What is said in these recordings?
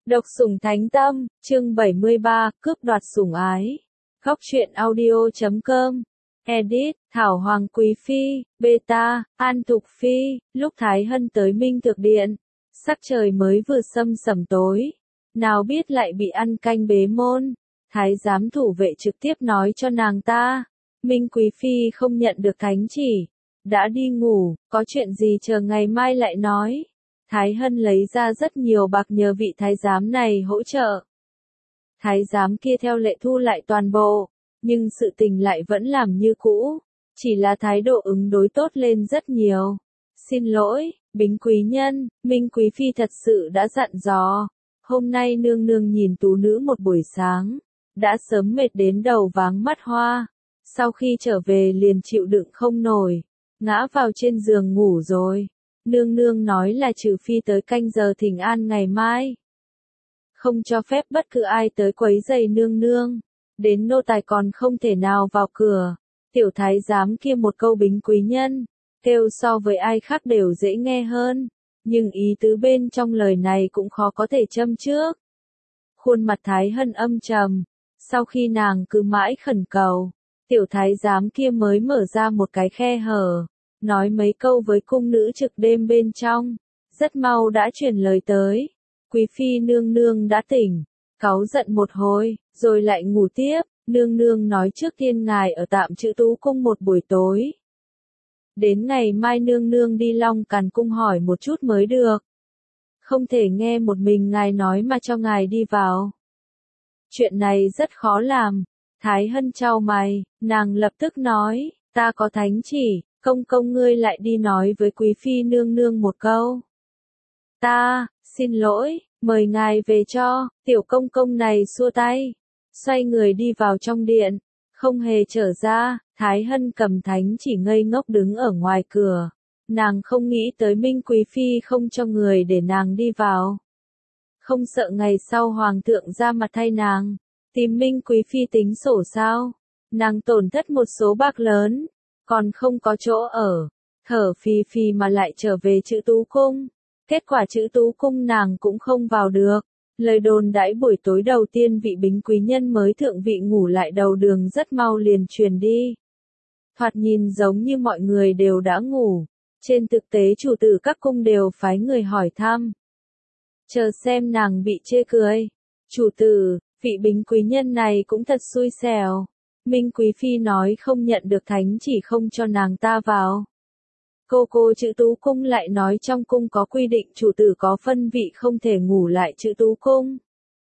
Độc sủng thánh tâm, chương 73, cướp đoạt sủng ái. Góc truyện audio.com. Edit, Thảo Hoàng Quý Phi, Beta, An Thục Phi. Lúc Thái Hân tới Minh Thực Điện, sắc trời mới vừa sâm sẩm tối. Nào biết lại bị ăn canh bế môn. Thái giám thủ vệ trực tiếp nói cho nàng ta. Minh Quý Phi không nhận được thánh chỉ. Đã đi ngủ, có chuyện gì chờ ngày mai lại nói. Thái Hân lấy ra rất nhiều bạc nhờ vị thái giám này hỗ trợ. Thái giám kia theo lệ thu lại toàn bộ, nhưng sự tình lại vẫn làm như cũ, chỉ là thái độ ứng đối tốt lên rất nhiều. Xin lỗi, Bính quý nhân, Minh Quý Phi thật sự đã dặn dò. Hôm nay nương nương nhìn tú nữ một buổi sáng, đã sớm mệt đến đầu váng mắt hoa. Sau khi trở về liền chịu đựng không nổi, ngã vào trên giường ngủ rồi. Nương nương nói là trừ phi tới canh giờ thỉnh an ngày mai, không cho phép bất cứ ai tới quấy rầy nương nương. Đến nô tài còn không thể nào vào cửa. Tiểu thái giám kia một câu bính quý nhân, kêu so với ai khác đều dễ nghe hơn, nhưng ý tứ bên trong lời này cũng khó có thể châm trước. Khuôn mặt Thái Hân âm trầm, sau khi nàng cứ mãi khẩn cầu, tiểu thái giám kia mới mở ra một cái khe hở, nói mấy câu với cung nữ trực đêm bên trong, rất mau đã truyền lời tới. Quý phi nương nương đã tỉnh, cáu giận một hồi, rồi lại ngủ tiếp. Nương nương nói trước tiên ngài ở tạm trữ Tú cung một buổi tối. Đến ngày mai nương nương đi Long Càn cung hỏi một chút mới được. Không thể nghe một mình ngài nói mà cho ngài đi vào. Chuyện này rất khó làm. Thái Hân chau mày, nàng lập tức nói, ta có thánh chỉ, công công ngươi lại đi nói với quý phi nương nương một câu. Ta, xin lỗi, mời ngài về cho. Tiểu công công này xua tay, xoay người đi vào trong điện, không hề trở ra. Thái Hân cầm thánh chỉ ngây ngốc đứng ở ngoài cửa. Nàng không nghĩ tới Minh Quý Phi không cho người để nàng đi vào. Không sợ ngày sau hoàng thượng ra mặt thay nàng, tìm Minh Quý Phi tính sổ sao? Nàng tổn thất một số bạc lớn, còn không có chỗ ở, thở phì phì mà lại trở về trữ Tú cung. Kết quả trữ Tú cung nàng cũng không vào được. Lời đồn đãi buổi tối đầu tiên vị bính quý nhân mới thượng vị ngủ lại đầu đường rất mau liền truyền đi. Thoạt nhìn giống như mọi người đều đã ngủ. Trên thực tế chủ tử các cung đều phái người hỏi thăm, chờ xem nàng bị chê cười. Chủ tử, vị bính quý nhân này cũng thật xui xẻo. Minh Quý Phi nói không nhận được thánh chỉ không cho nàng ta vào. Cô trữ Tú cung lại nói trong cung có quy định chủ tử có phân vị không thể ngủ lại trữ Tú cung.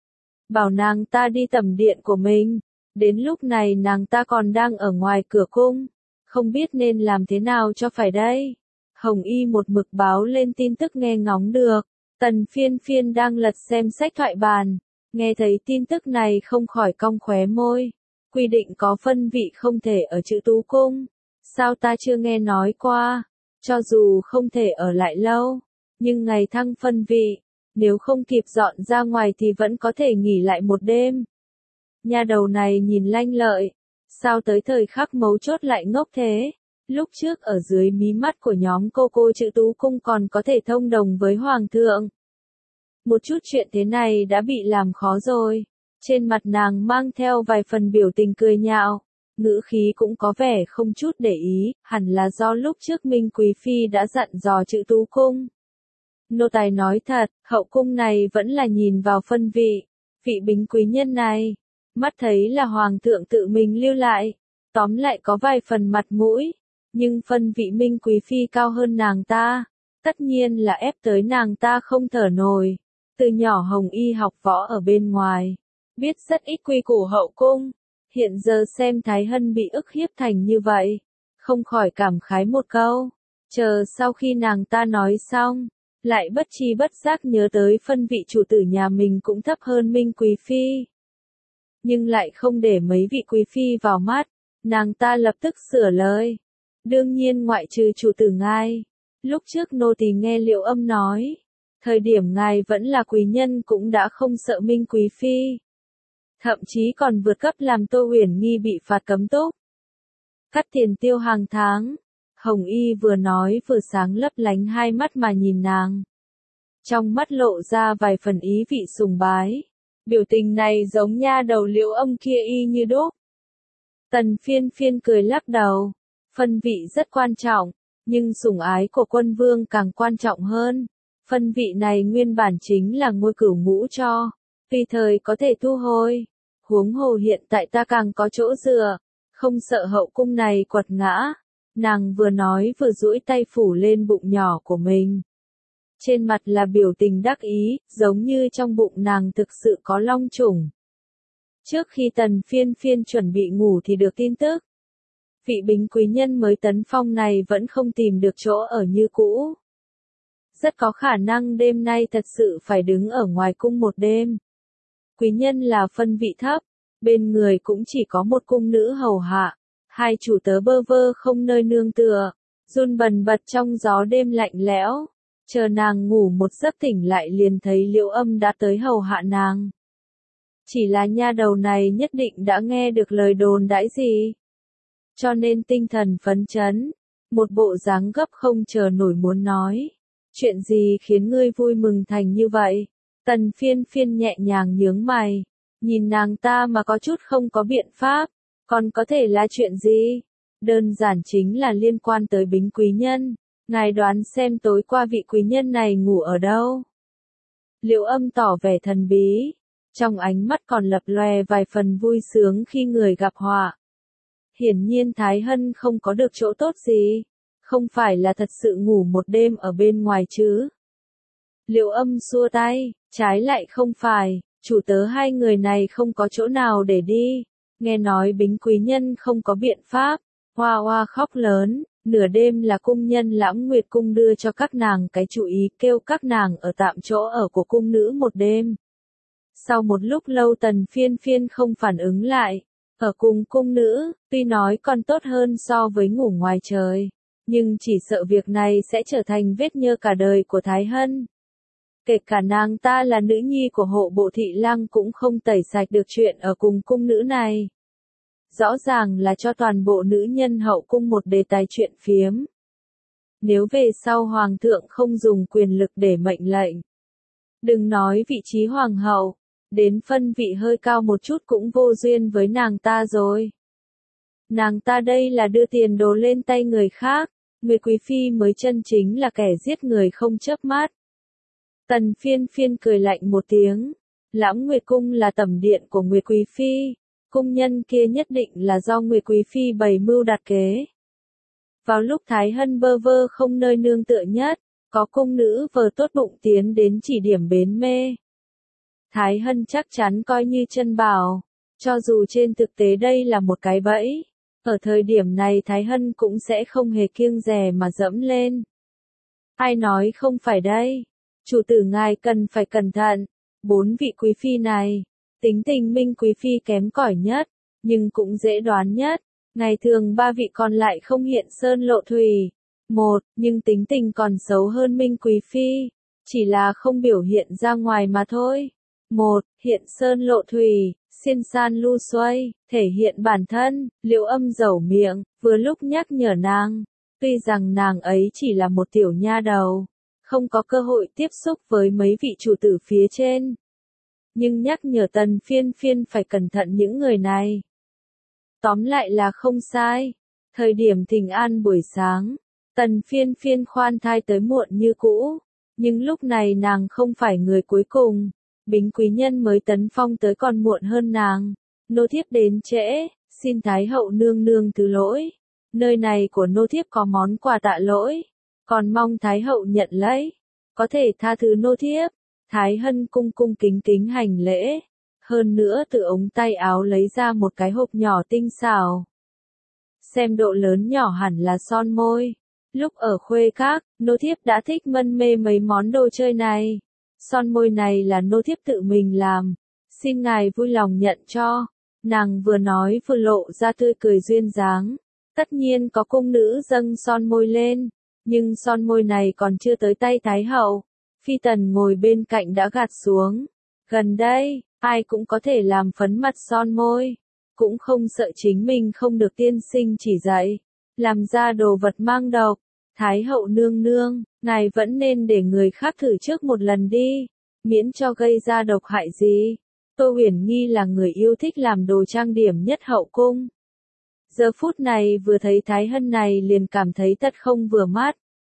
Bảo nàng ta đi tẩm điện của mình. Đến lúc này nàng ta còn đang ở ngoài cửa cung, không biết nên làm thế nào cho phải đây. Hồng Y một mực báo lên tin tức nghe ngóng được. Tần Phiên Phiên đang lật xem sách thoại bàn, nghe thấy tin tức này không khỏi cong khóe môi. Quy định có phân vị không thể ở trữ Tú cung, sao ta chưa nghe nói qua. Cho dù không thể ở lại lâu, nhưng ngày thăng phân vị, nếu không kịp dọn ra ngoài thì vẫn có thể nghỉ lại một đêm. Nha đầu này nhìn lanh lợi, sao tới thời khắc mấu chốt lại ngốc thế? Lúc trước ở dưới mí mắt của nhóm cô trữ Tú cung còn có thể thông đồng với hoàng thượng. Một chút chuyện thế này đã bị làm khó rồi. Trên mặt nàng mang theo vài phần biểu tình cười nhạo, ngữ khí cũng có vẻ không chút để ý, hẳn là do lúc trước Minh Quý Phi đã dặn dò trữ Tú cung. Nô tài nói thật, hậu cung này vẫn là nhìn vào phân vị. Vị bính quý nhân này, mắt thấy là hoàng thượng tự mình lưu lại, tóm lại có vài phần mặt mũi, nhưng phân vị Minh Quý Phi cao hơn nàng ta, tất nhiên là ép tới nàng ta không thở nổi. Từ nhỏ Hồng Y học võ ở bên ngoài, biết rất ít quy củ hậu cung. Hiện giờ xem Thái Hân bị ức hiếp thành như vậy, không khỏi cảm khái một câu. Chờ sau khi nàng ta nói xong, lại bất tri bất giác nhớ tới phân vị chủ tử nhà mình cũng thấp hơn Minh Quý Phi. Nhưng lại không để mấy vị Quý Phi vào mắt, nàng ta lập tức sửa lời. Đương nhiên ngoại trừ chủ tử ngài. Lúc trước nô tỳ nghe Liệu Âm nói, thời điểm ngài vẫn là quý nhân cũng đã không sợ Minh Quý Phi. Thậm chí còn vượt cấp làm Tô Uyển Nghi bị phạt cấm túc, cắt tiền tiêu hàng tháng. Hồng Y vừa nói vừa sáng lấp lánh hai mắt mà nhìn nàng. trong mắt lộ ra vài phần ý vị sùng bái. Biểu tình này giống nha đầu Liễu Âm kia y như đúc. Tần Phiên Phiên cười lắc đầu, phân vị rất quan trọng, nhưng sủng ái của quân vương càng quan trọng hơn. Phân vị này nguyên bản chính là ngôi cửu ngũ cho, tùy thời có thể thu hồi. Huống hồ hiện tại ta càng có chỗ dựa, không sợ hậu cung này quật ngã. Nàng vừa nói vừa duỗi tay phủ lên bụng nhỏ của mình. Trên mặt là biểu tình đắc ý, giống như trong bụng nàng thực sự có long trùng. Trước khi Tần Phiên Phiên chuẩn bị ngủ thì được tin tức. Vị bính quý nhân mới tấn phong này vẫn không tìm được chỗ ở như cũ. Rất có khả năng đêm nay thật sự phải đứng ở ngoài cung một đêm. Quý nhân là phân vị thấp, bên người cũng chỉ có một cung nữ hầu hạ, hai chủ tớ bơ vơ không nơi nương tựa, run bần bật trong gió đêm lạnh lẽo. Chờ nàng ngủ một giấc tỉnh lại liền thấy Liễu Âm đã tới hầu hạ nàng. Chỉ là nha đầu này nhất định đã nghe được lời đồn đãi gì, cho nên tinh thần phấn chấn, một bộ dáng gấp không chờ nổi muốn nói. Chuyện gì khiến ngươi vui mừng thành như vậy? Tần Phiên Phiên nhẹ nhàng nhướng mày, nhìn nàng ta mà có chút không có biện pháp, còn có thể là chuyện gì? Đơn giản chính là liên quan tới bính quý nhân, ngài đoán xem tối qua vị quý nhân này ngủ ở đâu? Liễu Âm tỏ vẻ thần bí, trong ánh mắt còn lập lòe vài phần vui sướng khi người gặp họa. Hiển nhiên Thái Hân không có được chỗ tốt gì, không phải là thật sự ngủ một đêm ở bên ngoài chứ. Liễu Âm xua tay, trái lại không phải, chủ tớ hai người này không có chỗ nào để đi, nghe nói bính quý nhân không có biện pháp, hoa hoa khóc lớn, nửa đêm là cung nhân Lãng Nguyệt cung đưa cho các nàng cái chủ ý kêu các nàng ở tạm chỗ ở của cung nữ một đêm. Sau một lúc lâu Tần Phiên Phiên không phản ứng lại, ở cùng cung nữ, tuy nói còn tốt hơn so với ngủ ngoài trời, nhưng chỉ sợ việc này sẽ trở thành vết nhơ cả đời của Thái Hân. Kể cả nàng ta là nữ nhi của hộ bộ thị lang cũng không tẩy sạch được chuyện ở cùng cung nữ này. Rõ ràng là cho toàn bộ nữ nhân hậu cung một đề tài chuyện phiếm. Nếu về sau hoàng thượng không dùng quyền lực để mệnh lệnh, đừng nói vị trí hoàng hậu, đến phân vị hơi cao một chút cũng vô duyên với nàng ta rồi. Nàng ta đây là đưa tiền đồ lên tay người khác, người quý phi mới chân chính là kẻ giết người không chớp mắt. Tần Phiên Phiên cười lạnh một tiếng, Lãng Nguyệt cung là tẩm điện của Nguyệt quý phi, cung nhân kia nhất định là do Nguyệt quý phi bày mưu đặt kế. Vào lúc Thái Hân bơ vơ không nơi nương tựa nhất, có cung nữ vờ tốt bụng tiến đến chỉ điểm bến mê. Thái Hân chắc chắn coi như chân bảo, cho dù trên thực tế đây là một cái bẫy, ở thời điểm này Thái Hân cũng sẽ không hề kiêng dè mà dẫm lên. Ai nói không phải đây? Chủ tử ngài cần phải cẩn thận, 4 vị quý phi này, tính tình Minh quý phi kém cỏi nhất, nhưng cũng dễ đoán nhất, ngày thường 3 vị còn lại không hiện sơn lộ thủy. Một, nhưng tính tình còn xấu hơn Minh quý phi, chỉ là không biểu hiện ra ngoài mà thôi. Một, hiện sơn lộ thủy, xiên san lu xoay, thể hiện bản thân, Liễu Âm dẩu miệng, vừa lúc nhắc nhở nàng, tuy rằng nàng ấy chỉ là một tiểu nha đầu, không có cơ hội tiếp xúc với mấy vị chủ tử phía trên. Nhưng nhắc nhở Tần Phiên Phiên phải cẩn thận những người này. Tóm lại là không sai. Thời điểm thỉnh an buổi sáng, Tần Phiên Phiên khoan thai tới muộn như cũ, nhưng lúc này nàng không phải người cuối cùng. Bính quý nhân mới tấn phong tới còn muộn hơn nàng. Nô thiếp đến trễ, xin Thái hậu nương nương thứ lỗi. Nơi này của nô thiếp có món quà tạ lỗi, còn mong Thái hậu nhận lấy, có thể tha thứ nô thiếp. Thái Hân cung cung kính kính hành lễ, hơn nữa từ ống tay áo lấy ra một cái hộp nhỏ tinh xảo. Xem độ lớn nhỏ hẳn là son môi. Lúc ở khuê các, nô thiếp đã thích mân mê mấy món đồ chơi này. Son môi này là nô thiếp tự mình làm, xin ngài vui lòng nhận cho. Nàng vừa nói vừa lộ ra tươi cười duyên dáng. Tất nhiên có cung nữ dâng son môi lên, nhưng son môi này còn chưa tới tay Thái hậu. Phi tần ngồi bên cạnh đã gạt xuống. Gần đây, ai cũng có thể làm phấn mặt son môi, cũng không sợ chính mình không được tiên sinh chỉ dạy, làm ra đồ vật mang độc. Thái hậu nương nương, ngài vẫn nên để người khác thử trước một lần đi, miễn cho gây ra độc hại gì. Tô Huyền Nghi là người yêu thích làm đồ trang điểm nhất hậu cung. Giờ phút này vừa thấy Thái Hân này liền cảm thấy thật không vừa mắt.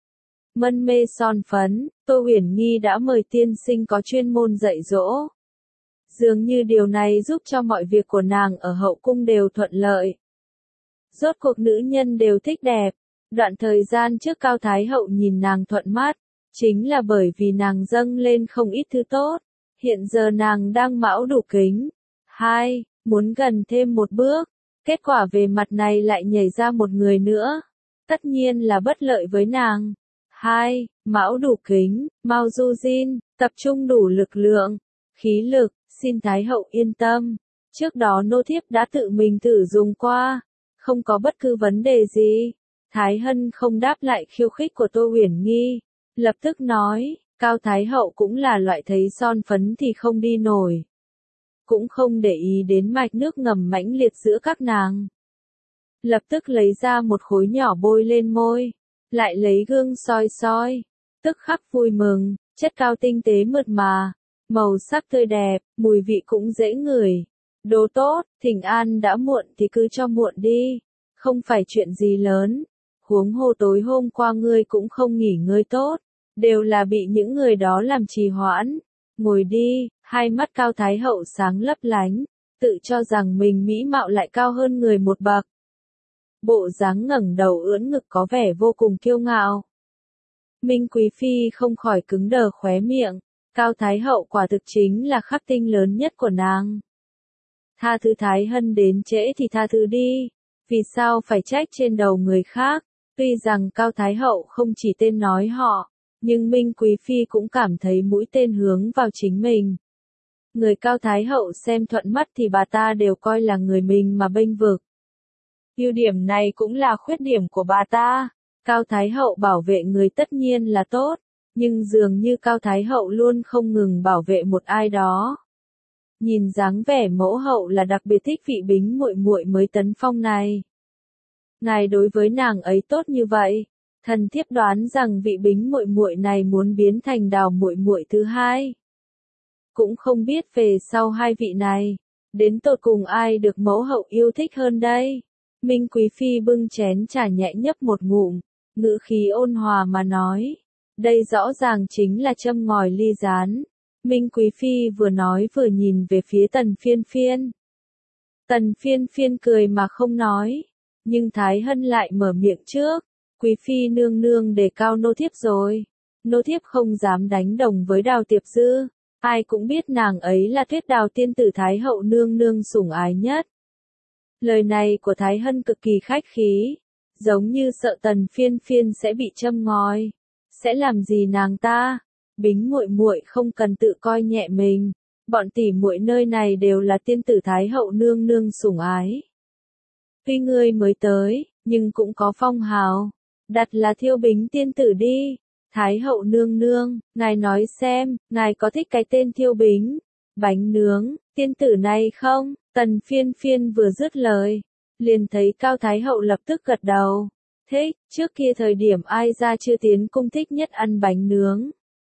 Mân mê son phấn, Tô Huyền Nghi đã mời tiên sinh có chuyên môn dạy dỗ. Dường như điều này giúp cho mọi việc của nàng ở hậu cung đều thuận lợi. Rốt cuộc nữ nhân đều thích đẹp. Đoạn thời gian trước Cao Thái Hậu nhìn nàng thuận mắt, chính là bởi vì nàng dâng lên không ít thứ tốt. Hiện giờ nàng đang mão đủ kính. 2. Muốn gần thêm một bước. Kết quả về mặt này lại nhảy ra một người nữa. Tất nhiên là bất lợi với nàng. 2. Mão đủ kính, Mao Du Jin, tập trung đủ lực lượng, khí lực, xin Thái Hậu yên tâm. Trước đó nô thiếp đã tự mình thử dùng qua, không có bất cứ vấn đề gì. Thái Hân không đáp lại khiêu khích của Tô Huyền Nghi, lập tức nói, Cao Thái Hậu cũng là loại thấy son phấn thì không đi nổi. Cũng không để ý đến mạch nước ngầm mãnh liệt giữa các nàng. Lập tức lấy ra một khối nhỏ bôi lên môi, lại lấy gương soi soi, tức khắc vui mừng, chất cao tinh tế mượt mà, màu sắc tươi đẹp, mùi vị cũng dễ ngửi. Đồ tốt, thỉnh an đã muộn thì cứ cho muộn đi, không phải chuyện gì lớn. Huống hồ tối hôm qua ngươi cũng không nghỉ ngơi tốt, đều là bị những người đó làm trì hoãn. Ngồi đi, hai mắt Cao Thái Hậu sáng lấp lánh, tự cho rằng mình mỹ mạo lại cao hơn người một bậc. Bộ dáng ngẩng đầu ưỡn ngực có vẻ vô cùng kiêu ngạo. Minh Quý Phi không khỏi cứng đờ khóe miệng, Cao Thái Hậu quả thực chính là khắc tinh lớn nhất của nàng. Tha thứ Thái Hân đến trễ thì tha thứ đi, vì sao phải trách trên đầu người khác. Tuy rằng Cao Thái Hậu không chỉ tên nói họ, nhưng Minh Quý Phi cũng cảm thấy mũi tên hướng vào chính mình. Người Cao Thái Hậu xem thuận mắt thì bà ta đều coi là người mình mà bênh vực. Ưu điểm này cũng là khuyết điểm của bà ta. Cao Thái Hậu bảo vệ người tất nhiên là tốt, nhưng dường như Cao Thái Hậu luôn không ngừng bảo vệ một ai đó. Nhìn dáng vẻ mẫu hậu là đặc biệt thích vị Bính muội muội mới tấn phong này. Ngài đối với nàng ấy tốt như vậy, thần thiếp đoán rằng vị Bính muội muội này muốn biến thành Đào muội muội thứ hai. Cũng không biết về sau hai vị này, đến tột cùng ai được mẫu hậu yêu thích hơn đây. Minh Quý Phi bưng chén trà nhẹ nhấp một ngụm, ngữ khí ôn hòa mà nói, đây rõ ràng chính là châm ngòi ly gián. Minh Quý Phi vừa nói vừa nhìn về phía Tần Phiên Phiên. Tần Phiên Phiên cười mà không nói, nhưng Thái Hân lại mở miệng trước, Quý Phi nương nương đề cao nô thiếp rồi. Nô thiếp không dám đánh đồng với Đào Tiệp Dư, ai cũng biết nàng ấy là Tuyết Đào tiên tử Thái Hậu nương nương sủng ái nhất. Lời này của Thái Hân cực kỳ khách khí, giống như sợ Tần Phiên Phiên sẽ bị châm ngòi. Sẽ làm gì nàng ta? Bính muội muội không cần tự coi nhẹ mình, bọn tỷ muội nơi này đều là tiên tử Thái Hậu nương nương sủng ái. Tuy ngươi mới tới, nhưng cũng có phong hào, đặt là Thiêu Bính tiên tử đi. Thái Hậu nương nương, ngài nói xem, ngài có thích cái tên Thiêu Bính, bánh nướng, tiên tử này không? Tần Phiên Phiên vừa dứt lời, liền thấy Cao Thái Hậu lập tức gật đầu. Thích, trước kia thời điểm ai ra chưa tiến cung thích nhất ăn bánh nướng.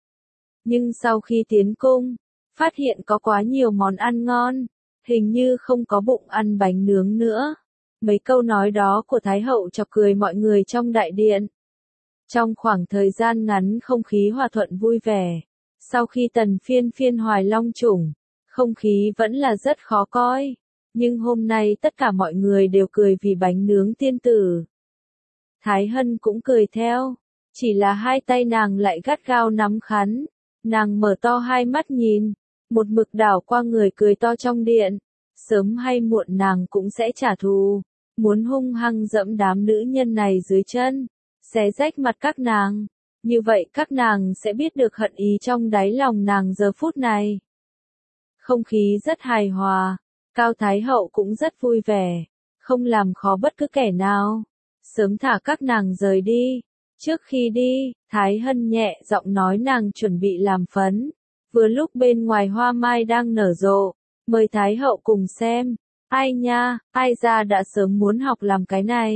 Nhưng sau khi tiến cung, phát hiện có quá nhiều món ăn ngon, hình như không có bụng ăn bánh nướng nữa. Mấy câu nói đó của Thái Hậu chọc cười mọi người trong đại điện. Trong khoảng thời gian ngắn không khí hòa thuận vui vẻ. Sau khi Tần Phiên Phiên hoài long chủng, không khí vẫn là rất khó coi. Nhưng hôm nay tất cả mọi người đều cười vì bánh nướng tiên tử. Thái Hân cũng cười theo, chỉ là hai tay nàng lại gắt gao nắm khăn. Nàng mở to hai mắt nhìn, một mực đảo qua người cười to trong điện. Sớm hay muộn nàng cũng sẽ trả thù, muốn hung hăng dẫm đám nữ nhân này dưới chân, xé rách mặt các nàng. Như vậy các nàng sẽ biết được hận ý trong đáy lòng nàng giờ phút này. Không khí rất hài hòa, Cao Thái Hậu cũng rất vui vẻ, không làm khó bất cứ kẻ nào. Sớm thả các nàng rời đi. Trước khi đi, Thái Hân nhẹ giọng nói nàng chuẩn bị làm phấn. Vừa lúc bên ngoài hoa mai đang nở rộ, mời Thái Hậu cùng xem. Ai nha, ai ra đã sớm muốn học làm cái này.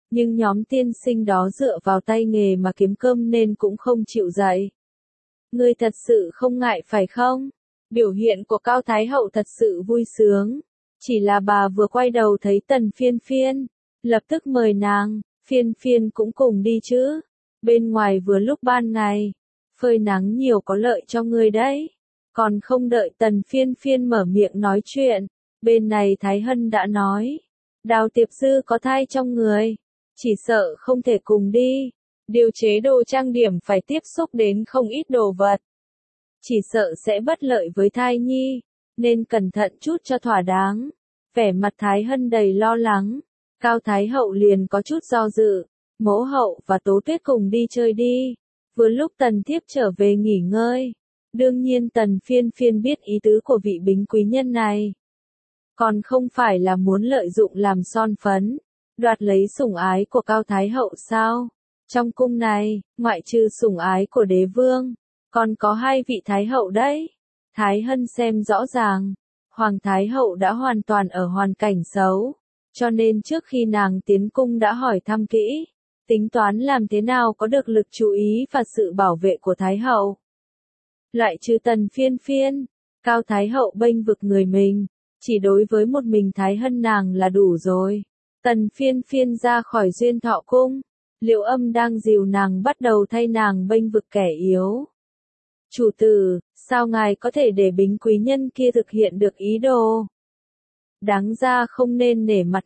nhưng nhóm tiên sinh đó dựa vào tay nghề mà kiếm cơm nên cũng không chịu dậy. Ngươi thật sự không ngại phải không? Biểu hiện của Cao Thái Hậu thật sự vui sướng. Chỉ là bà vừa quay đầu thấy Tần Phiên Phiên, lập tức mời nàng, Phiên Phiên cũng cùng đi chứ. Bên ngoài vừa lúc ban ngày, phơi nắng nhiều có lợi cho ngươi đấy. Còn không đợi Tần Phiên Phiên mở miệng nói chuyện, bên này Thái Hân đã nói, Đào Tiệp Dư có thai trong người, chỉ sợ không thể cùng đi. Điều chế đồ trang điểm phải tiếp xúc đến không ít đồ vật. Chỉ sợ sẽ bất lợi với thai nhi, nên cẩn thận chút cho thỏa đáng. Vẻ mặt Thái Hân đầy lo lắng, Cao Thái Hậu liền có chút do dự, Mẫu Hậu và Tố Tuyết cùng đi chơi đi. Vừa lúc Tần Thiếp trở về nghỉ ngơi. Đương nhiên Tần Phiên Phiên biết ý tứ của vị bính quý nhân này. Còn không phải là muốn lợi dụng làm son phấn, đoạt lấy sủng ái của Cao Thái Hậu sao? Trong cung này, ngoại trừ sủng ái của đế vương, còn có 2 vị Thái Hậu đấy. Thái Hân xem rõ ràng, Hoàng Thái Hậu đã hoàn toàn ở hoàn cảnh xấu, cho nên trước khi nàng tiến cung đã hỏi thăm kỹ, tính toán làm thế nào có được lực chú ý và sự bảo vệ của Thái Hậu. Loại trừ Tần Phiên Phiên, Cao Thái Hậu bênh vực người mình, chỉ đối với một mình Thái Hân nàng là đủ rồi. Tần Phiên Phiên ra khỏi Duyên Thọ Cung, Liệu Âm đang dìu nàng bắt đầu thay nàng bênh vực kẻ yếu. Chủ tử, sao ngài có thể để bính quý nhân kia thực hiện được ý đồ? Đáng ra không nên nể mặt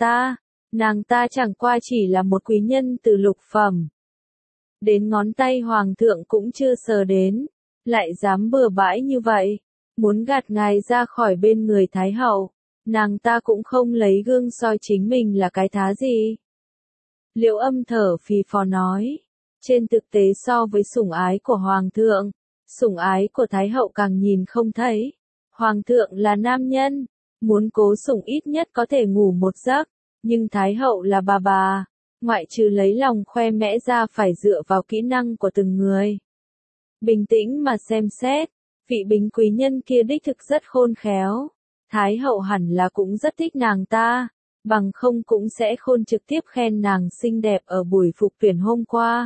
nàng ta chẳng qua chỉ là một quý nhân từ lục phẩm. Đến ngón tay hoàng thượng cũng chưa sờ đến, lại dám bừa bãi như vậy, muốn gạt ngài ra khỏi bên người Thái Hậu, nàng ta cũng không lấy gương soi chính mình là cái thá gì. Liệu Âm thở phì phò nói, trên thực tế so với sủng ái của hoàng thượng, sủng ái của Thái Hậu càng nhìn không thấy. Hoàng thượng là nam nhân, muốn cố sủng ít nhất có thể ngủ một giấc, nhưng Thái Hậu là bà, ngoại trừ lấy lòng khoe mẽ ra phải dựa vào kỹ năng của từng người. Bình tĩnh mà xem xét, vị bính quý nhân kia đích thực rất khôn khéo. Thái Hậu hẳn là cũng rất thích nàng ta, bằng không cũng sẽ khôn trực tiếp khen nàng xinh đẹp ở buổi phục tuyển hôm qua.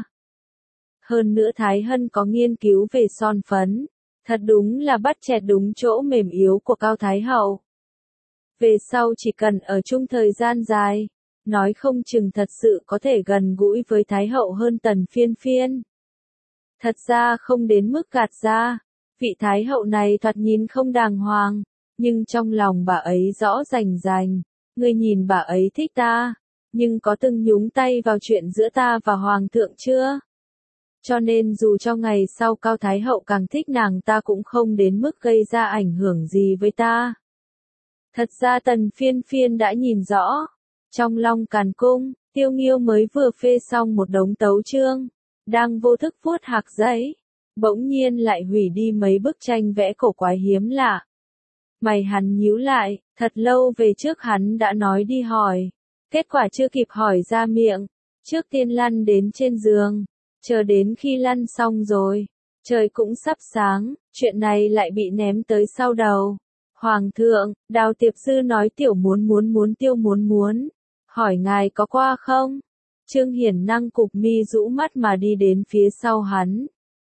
Hơn nữa Thái Hân có nghiên cứu về son phấn, thật đúng là bắt chẹt đúng chỗ mềm yếu của Cao Thái Hậu. Về sau chỉ cần ở chung thời gian dài, nói không chừng thật sự có thể gần gũi với Thái Hậu hơn Tần Phiên Phiên. Thật ra không đến mức gạt ra, vị Thái Hậu này thoạt nhìn không đàng hoàng, nhưng trong lòng bà ấy rõ rành rành, ngươi nhìn bà ấy thích ta, nhưng có từng nhúng tay vào chuyện giữa ta và Hoàng thượng chưa? Cho nên dù cho ngày sau Cao Thái Hậu càng thích nàng ta cũng không đến mức gây ra ảnh hưởng gì với ta. Thật ra Tần Phiên Phiên đã nhìn rõ. Trong Long Càn Cung, Tiêu Nghiêu mới vừa phê xong một đống tấu chương, đang vô thức vuốt hạc giấy, bỗng nhiên lại hủy đi mấy bức tranh vẽ cổ quái hiếm lạ. Mày hắn nhíu lại, thật lâu về trước hắn đã nói đi hỏi. Kết quả chưa kịp hỏi ra miệng, trước tiên lăn đến trên giường, chờ đến khi lăn xong rồi, trời cũng sắp sáng, chuyện này lại bị ném tới sau đầu. Hoàng thượng, Đào Tiệp Dư nói tiểu tiêu muốn, hỏi ngài có qua không? Trương Hiển Năng cụp mi rũ mắt mà đi đến phía sau hắn.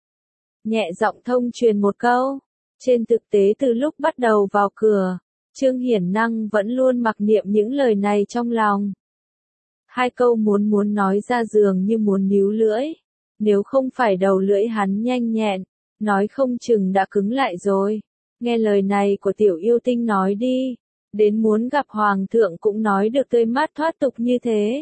Nhẹ giọng thông truyền một câu. Trên thực tế từ lúc bắt đầu vào cửa, Trương Hiển Năng vẫn luôn mặc niệm những lời này trong lòng. 2 câu muốn nói ra dường như muốn níu lưỡi. Nếu không phải đầu lưỡi hắn nhanh nhẹn, nói không chừng đã cứng lại rồi. Nghe lời này của tiểu yêu tinh nói đi, đến muốn gặp hoàng thượng cũng nói được tươi mát thoát tục như thế.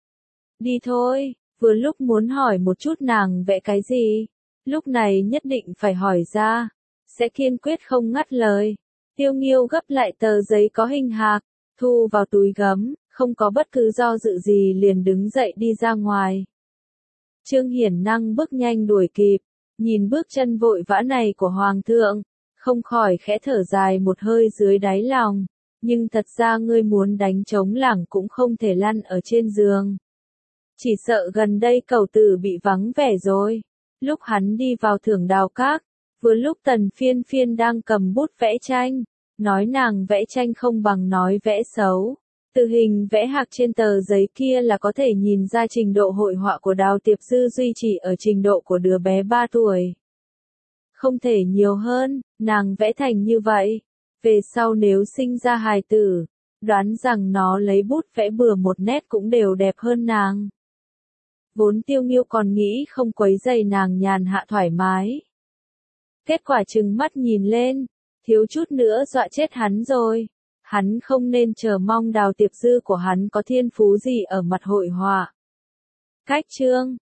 Đi thôi, vừa lúc muốn hỏi một chút nàng vẽ cái gì, lúc này nhất định phải hỏi ra, sẽ kiên quyết không ngắt lời. Tiêu Nghiêu gấp lại tờ giấy có hình hạc, thu vào túi gấm, không có bất cứ do dự gì liền đứng dậy đi ra ngoài. Trương Hiển Năng bước nhanh đuổi kịp, nhìn bước chân vội vã này của hoàng thượng, không khỏi khẽ thở dài một hơi dưới đáy lòng, nhưng thật ra ngươi muốn đánh trống lảng cũng không thể lăn ở trên giường. Chỉ sợ gần đây cẩu tử bị vắng vẻ rồi. Lúc hắn đi vào Thưởng Đào Các, vừa lúc Tần Phiên Phiên đang cầm bút vẽ tranh, nói nàng vẽ tranh không bằng nói vẽ xấu, Từ hình vẽ hạc trên tờ giấy kia là có thể nhìn ra trình độ hội họa của Đào Tiệp Dư duy trì ở trình độ của đứa bé 3 tuổi. Không thể nhiều hơn, nàng vẽ thành như vậy. Về sau nếu sinh ra hài tử, đoán rằng nó lấy bút vẽ bừa một nét cũng đều đẹp hơn nàng. Vốn Tiêu Nghiêu còn nghĩ không quấy rầy nàng nhàn hạ thoải mái. Kết quả trừng mắt nhìn lên, thiếu chút nữa dọa chết hắn rồi. Hắn không nên chờ mong Đào Tiệp Dư của hắn có thiên phú gì ở mặt hội họa. Cách chương